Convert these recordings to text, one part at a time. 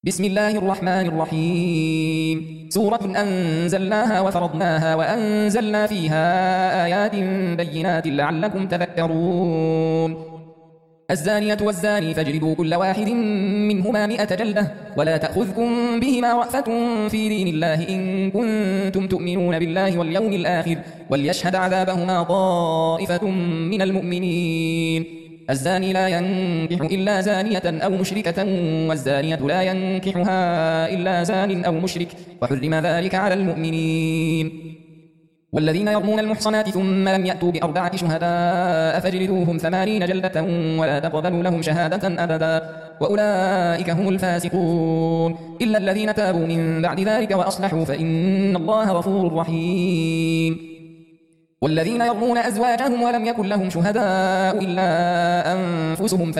بسم الله الرحمن الرحيم. سورة أنزلناها وفرضناها وأنزلنا فيها آيات بينات لعلكم تذكرون. الزانية والزاني فاجلدوا كل واحد منهما 100 جلدة ولا تأخذكم بهما رأفة في دين الله إن كنتم تؤمنون بالله واليوم الآخر وليشهد عذابهما طائفة من المؤمنين. الزاني لا ينكح إلا زانية أو مشركة والزانية لا ينكحها إلا زان أو مشرك وحرم ذلك على المؤمنين. والذين يرمون المحصنات ثم لم يأتوا ب4 شهداء فاجلدوهم 80 جلدة ولا تقبلوا لهم شهادة أبدا وأولئك هم الفاسقون إلا الذين تابوا من بعد ذلك وأصلحوا فإن الله غفور رحيم. والذين يرمون أزواجهم ولم يكن لهم شهداء إلا أنفسهم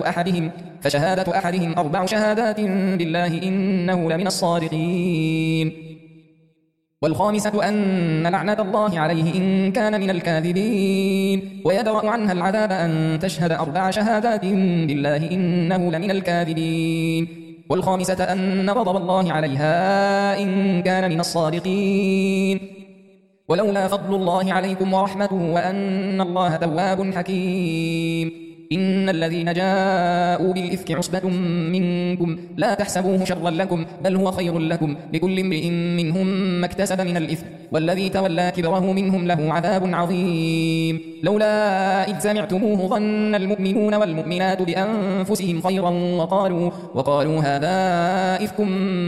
فشهادة أحدهم 4 شهادات بالله إنه لمن الصادقين. والخامسة أن لعنة الله عليه إن كان من الكاذبين ويدرأ عنها العذاب أن تشهد 4 شهادات بالله إنه لمن الكاذبين. والخامسة أن غضب الله عليها إن كان من الصادقين. ولولا فضل الله عليكم ورحمته وأن الله تواب حكيم. إن الذين جاءوا بالإفك عصبة منكم لا تحسبوه شرا لكم بل هو خير لكم لكل امرئ منهم ما اكتسب من الإثم والذي تولى كبره منهم له عذاب عظيم. لولا إذ سمعتموه ظن المؤمنون والمؤمنات بأنفسهم خيرا وقالوا هذا إفك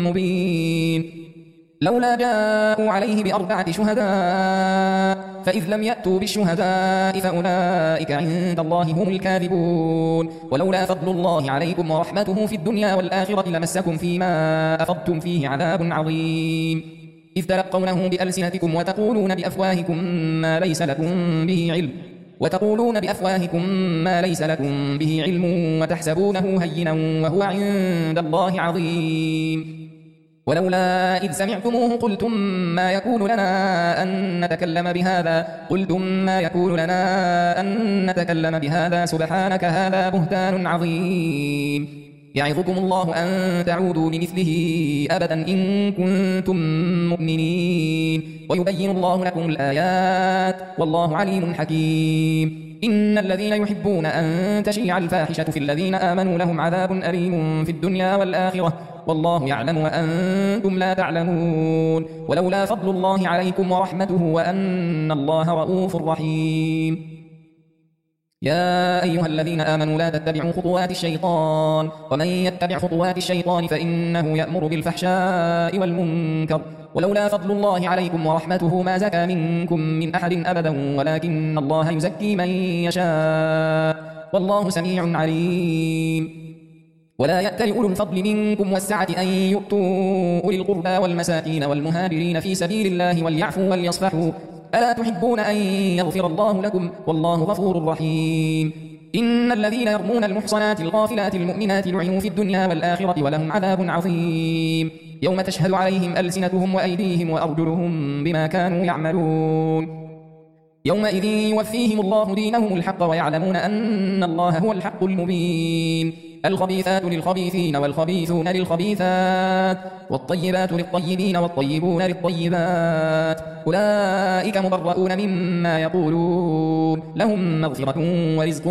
مبين. لولا جاءوا عليه ب4 شهداء فإذ لم يأتوا بالشهداء فأولئك عند الله هم الكاذبون. ولولا فضل الله عليكم ورحمته في الدنيا والآخرة لمسكم فيما أفضتم فيه عذاب عظيم إذ تلقونه بألسنتكم وتقولون بأفواهكم ما ليس لكم به علم وتحسبونه هينا وهو عند الله عظيم. ولولا إذ سمعتموه قلتم ما يكون لنا أن نتكلم بهذا سبحانك هذا بهتان عظيم. يعظكم الله أن تعودوا لمثله أبدا إن كنتم مؤمنين ويبين الله لكم الآيات والله عليم حكيم. إن الذين يحبون أن تشيع الفاحشة في الذين آمنوا لهم عذاب أليم في الدنيا والآخرة والله يعلم وأنتم لا تعلمون. ولولا فضل الله عليكم ورحمته وأن الله رؤوف رحيم. يا أيها الذين آمنوا لا تتبعوا خطوات الشيطان ومن يتبع خطوات الشيطان فإنه يأمر بالفحشاء والمنكر ولولا فضل الله عليكم ورحمته ما زكى منكم من أحد أبدا ولكن الله يزكي من يشاء والله سميع عليم. ولا يأتل أولو الفضل منكم والسعة أن يؤتوا أولي القربى والمساكين والمهاجرين في سبيل الله وليعفوا وليصفحوا ألا تحبون أن يغفر الله لكم والله غفور رحيم. إن الذين يرمون المحصنات الغافلات المؤمنات لعنوا في الدنيا والآخرة ولهم عذاب عظيم يوم تشهد عليهم ألسنتهم وأيديهم وأرجلهم بما كانوا يعملون يومئذ يوفيهم الله دينهم الحق ويعلمون أن الله هو الحق المبين. الخبيثات للخبيثين والخبيثون للخبيثات والطيبات للطيبين والطيبون للطيبات أولئك مبرؤون مما يقولون لهم مغفرة ورزق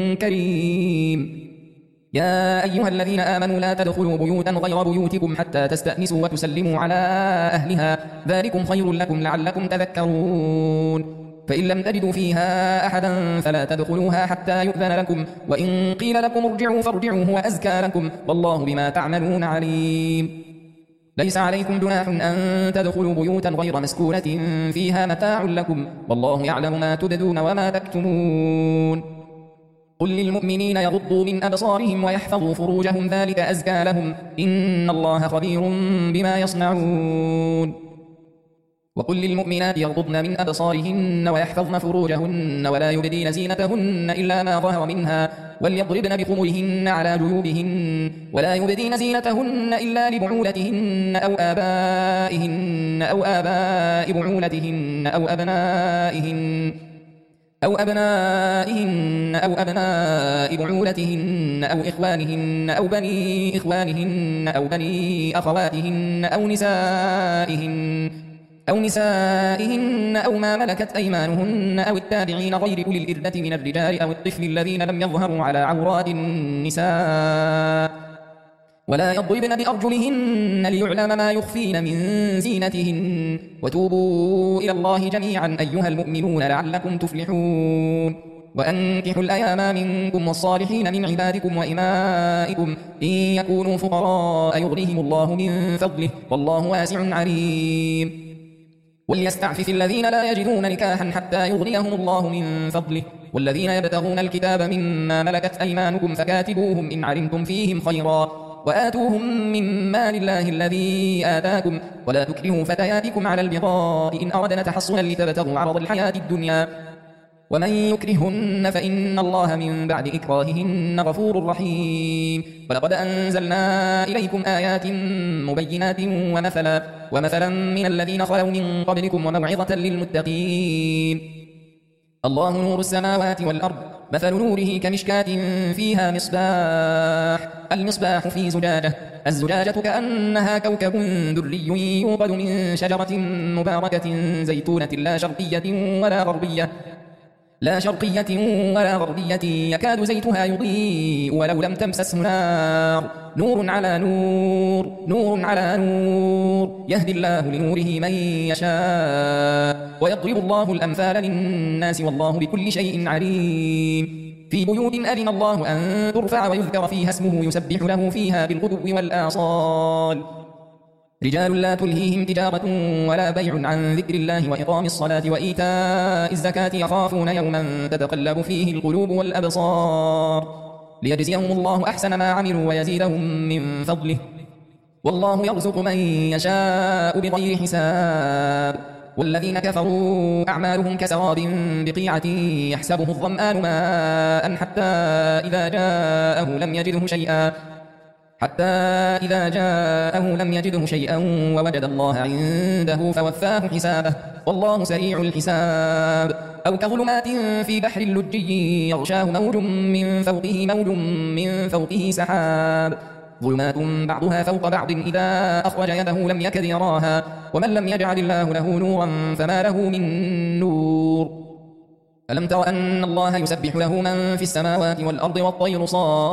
كريم. يا أيها الذين آمنوا لا تدخلوا بيوتا غير بيوتكم حتى تستأنسوا وتسلموا على أهلها ذلكم خير لكم لعلكم تذكرون. فإن لم تجدوا فيها أحدا فلا تدخلوها حتى يؤذن لكم وإن قيل لكم ارجعوا فارجعوا هو أزكى لكم والله بما تعملون عليم. ليس عليكم جناح أن تدخلوا بيوتا غير مسكونة فيها متاع لكم والله يعلم ما تبدون وما تكتمون. قل للمؤمنين يغضوا من أبصارهم ويحفظوا فروجهم ذلك أزكى لهم إن الله خبير بما يصنعون. وقل للمؤمنات يغضضن من أبصارهن ويحفظن فروجهن ولا يبدين زينتهن إلا ما ظهر منها وليضربن بخمرهن على جيوبهن ولا يبدين زينتهن إلا لبعولتهن أو آبائهن أو آباء بعولتهن أو أبنائهن أو أبناء بعولتهن أو إخوانهن أو بني إخوانهن أو بني أخواتهن أو نسائهن أو ما ملكت أيمانهن أو التابعين غير أولي الإربة من الرجال أو الطفل الذين لم يظهروا على عورات النساء ولا يضربن بأرجلهن ليعلم ما يخفين من زينتهن وتوبوا إلى الله جميعا أيها المؤمنون لعلكم تفلحون وأنكحوا الأيام منكم والصالحين من عبادكم وإمائكم إن يكونوا فقراء يغنيهم الله من فضله والله واسع عليم وليستعفف الذين لا يجدون نكاحا حتى يغنيهم الله من فضله والذين يبتغون الكتاب مما ملكت أيمانكم فكاتبوهم إن علمتم فيهم خيرا وآتوهم من مال الله الذي آتاكم ولا تكرهوا فتياتكم على البغاء إن أردنا تحصنا لتبتغوا عرض الحياة الدنيا ومن يكرهن فإن الله من بعد إكراههن غفور رحيم ولقد أنزلنا إليكم آيات مبينات ومثلا من الذين خلوا من قبلكم وموعظة للمتقين الله نور السماوات والأرض مثل نوره كمشكاة فيها مصباح المصباح في زجاجة الزجاجة كأنها كوكب دري يوقد من شجرة مباركة زيتونة لا شرقية ولا غربية يكاد زيتها يضيء ولو لم تمسسه نار نور على نور يهدي الله لنوره من يشاء ويضرب الله الأمثال للناس والله بكل شيء عليم في بيوت أذن الله أن ترفع ويذكر فيها اسمه يسبح له فيها بالغدو والآصال رجال لا تلهيهم تجارة ولا بيع عن ذكر الله وإقام الصلاة وإيتاء الزكاة يخافون يوما تتقلب فيه القلوب والأبصار ليجزيهم الله أحسن ما عملوا ويزيدهم من فضله والله يرزق من يشاء بغير حساب والذين كفروا أعمالهم كسراب بقيعة يحسبه الظمآن ماء حتى إذا جاءه لم يجده شيئا ووجد الله عنده فوفاه حسابه والله سريع الحساب أو كظلمات في بحر اللجي يغشاه موج من فوقه سحاب ظلمات بعضها فوق بعض إذا أخرج يده لم يكد يراها ومن لم يجعل الله له نورا فما له من نور ألم تر أن الله يسبح له من في السماوات والأرض والطير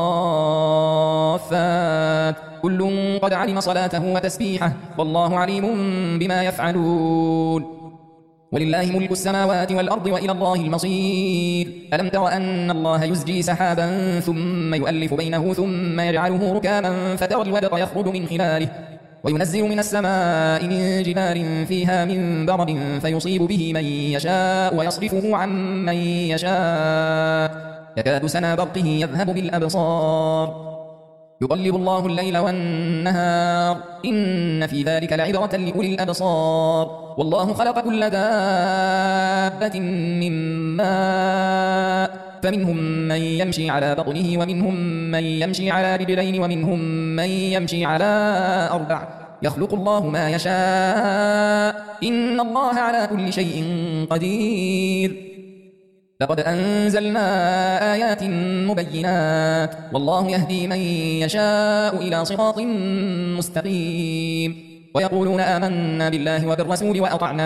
صافات كل قد علم صلاته وتسبيحه والله عليم بما يفعلون ولله ملك السماوات والأرض وإلى الله المصير ألم تر أن الله يزجي سحابا ثم يؤلف بينه ثم يجعله ركاما فترى الودق يخرج من خلاله وينزل من السماء من جبال فيها من برد فيصيب به من يشاء ويصرفه عن من يشاء يكاد سنا برقه يذهب بالأبصار يقلب الله الليل والنهار إن في ذلك لعبرة لأولي الأبصار والله خلق كل دابة من ماء فمنهم من يمشي على بطنه ومنهم من يمشي على رجلين ومنهم من يمشي على أربع يخلق الله ما يشاء إن الله على كل شيء قدير لقد أنزلنا آيات مبينات والله يهدي من يشاء إلى صراط مستقيم ويقولون آمنا بالله وبالرسول وأطعنا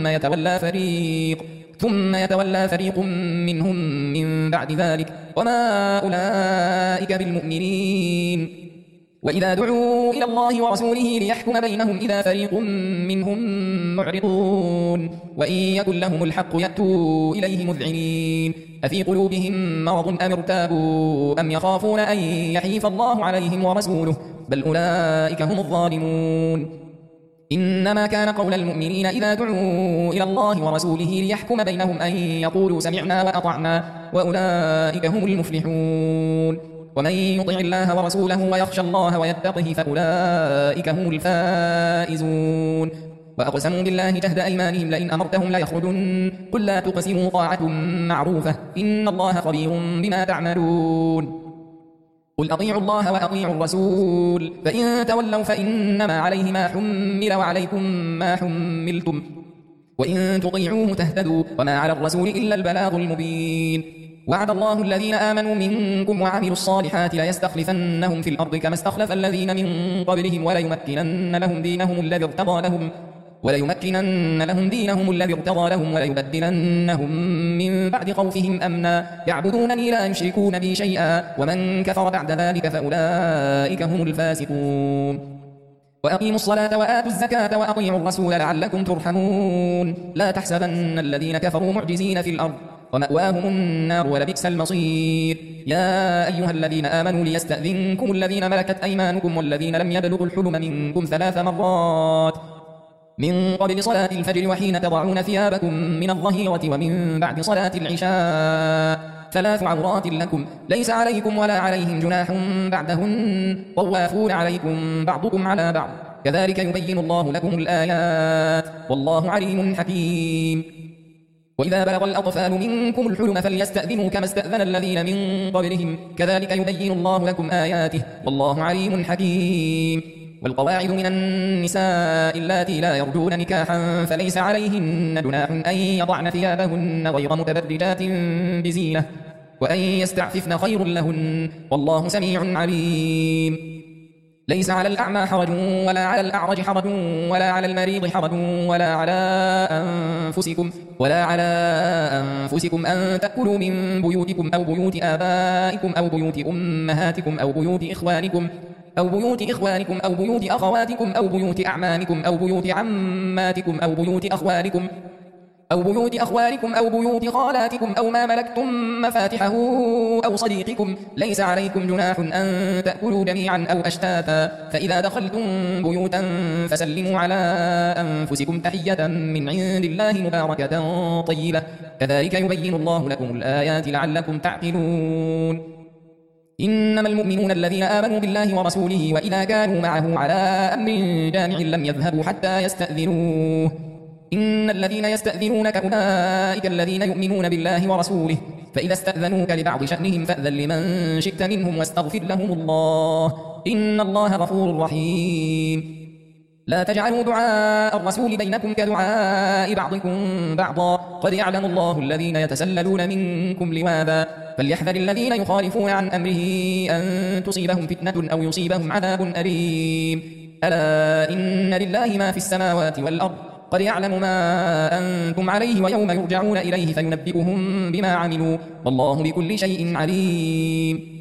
ثم يتولى فريق منهم من بعد ذلك وما أولئك بالمؤمنين وإذا دعوا إلى الله ورسوله ليحكم بينهم إذا فريق منهم معرضون وإن يكن لهم الحق يأتوا إليه مذعنين أفي قلوبهم مرض أم ارتابوا أم يخافون أن يحيف الله عليهم ورسوله بل أولئك هم الظالمون إنما كان قول المؤمنين إذا دعوا إلى الله ورسوله ليحكم بينهم أن يقولوا سمعنا وأطعنا وأولئك هم المفلحون ومن يطع الله ورسوله ويخشى الله ويتقه فأولئك هم الفائزون وأقسموا بالله جهد أيمانهم لئن أمرتهم ليخرجن قل لا تقسموا طاعة معروفة إن الله خبير بما تعملون قل أطيعوا الله وأطيعوا الرسول فإن تولوا فإنما عليه ما حمل وعليكم ما حملتم وإن تطيعوه تهتدوا وما على الرسول إلا البلاغ المبين. وعد الله الذين آمنوا منكم وعملوا الصالحات ليستخلفنهم في الأرض كما استخلف الذين من قبلهم وليمكنن لهم دينهم الذي ارتضى لهم وليبدلنهم من بعد خوفهم أمنا يعبدونني لا يشركون بي شيئا ومن كفر بعد ذلك فأولئك هم الفاسقون. وأقيموا الصلاة وآتوا الزكاة وأطيعوا الرسول لعلكم ترحمون. لا تحسبن الذين كفروا معجزين في الأرض ومأواهم النار ولبئس المصير. يا أيها الذين آمنوا ليستأذنكم الذين ملكت أيمانكم والذين لم يبلغوا الحلم منكم 3 مرات من قبل صلاة الفجر وحين تضعون ثيابكم من الظهيرة ومن بعد صلاة العشاء 3 عورات لكم ليس عليكم ولا عليهم جناح بعدهن طوافون عليكم بعضكم على بعض كذلك يبين الله لكم الآيات والله عليم حكيم. وإذا بلغ الأطفال منكم الحلم فليستأذنوا كما استأذن الذين من قبلهم كذلك يبين الله لكم آياته والله عليم حكيم. والقواعد من النساء اللاتي لا يرجون نكاحا فليس عليهن جناح أن يضعن ثيابهن غير متبرجات بزينة وأن يستعففن خير لهن والله سميع عليم. ليس على الأعمى حرج ولا على الأعرج حرج ولا على المريض حرج ولا على أنفسكم أن تأكلوا من بيوتكم أو بيوت آبائكم أو بيوت أمهاتكم أو بيوت إخوانكم أو بيوت أخواتكم أو بيوت أعمامكم أو بيوت عماتكم أو بيوت أخوالكم أو بيوت خالاتكم أو ما ملكتم مفاتحه أو صديقكم ليس عليكم جناح أن تأكلوا جميعا أو أشتاتا فإذا دخلتم بيوتا فسلموا على أنفسكم تحية من عند الله مباركة طيبة كذلك يبين الله لكم الآيات لعلكم تعقلون. إنما المؤمنون الذين آمنوا بالله ورسوله وإذا كانوا معه على أمر جامع لم يذهبوا حتى يستأذنوه إن الذين يستأذنونك أولئك الذين يؤمنون بالله ورسوله فإذا استأذنوك لبعض شأنهم فأذن لمن شئت منهم واستغفر لهم الله إن الله غفور رحيم. لا تجعلوا دعاء الرسول بينكم كدعاء بعضكم بعضا قد يعلم الله الذين يتسللون منكم لواذا فليحذر الذين يخالفون عن أمره أن تصيبهم فتنة أو يصيبهم عذاب أليم. ألا إن لله ما في السماوات والأرض قد يعلم ما أنتم عليه ويوم يرجعون إليه فينبئهم بما عملوا والله بكل شيء عليم.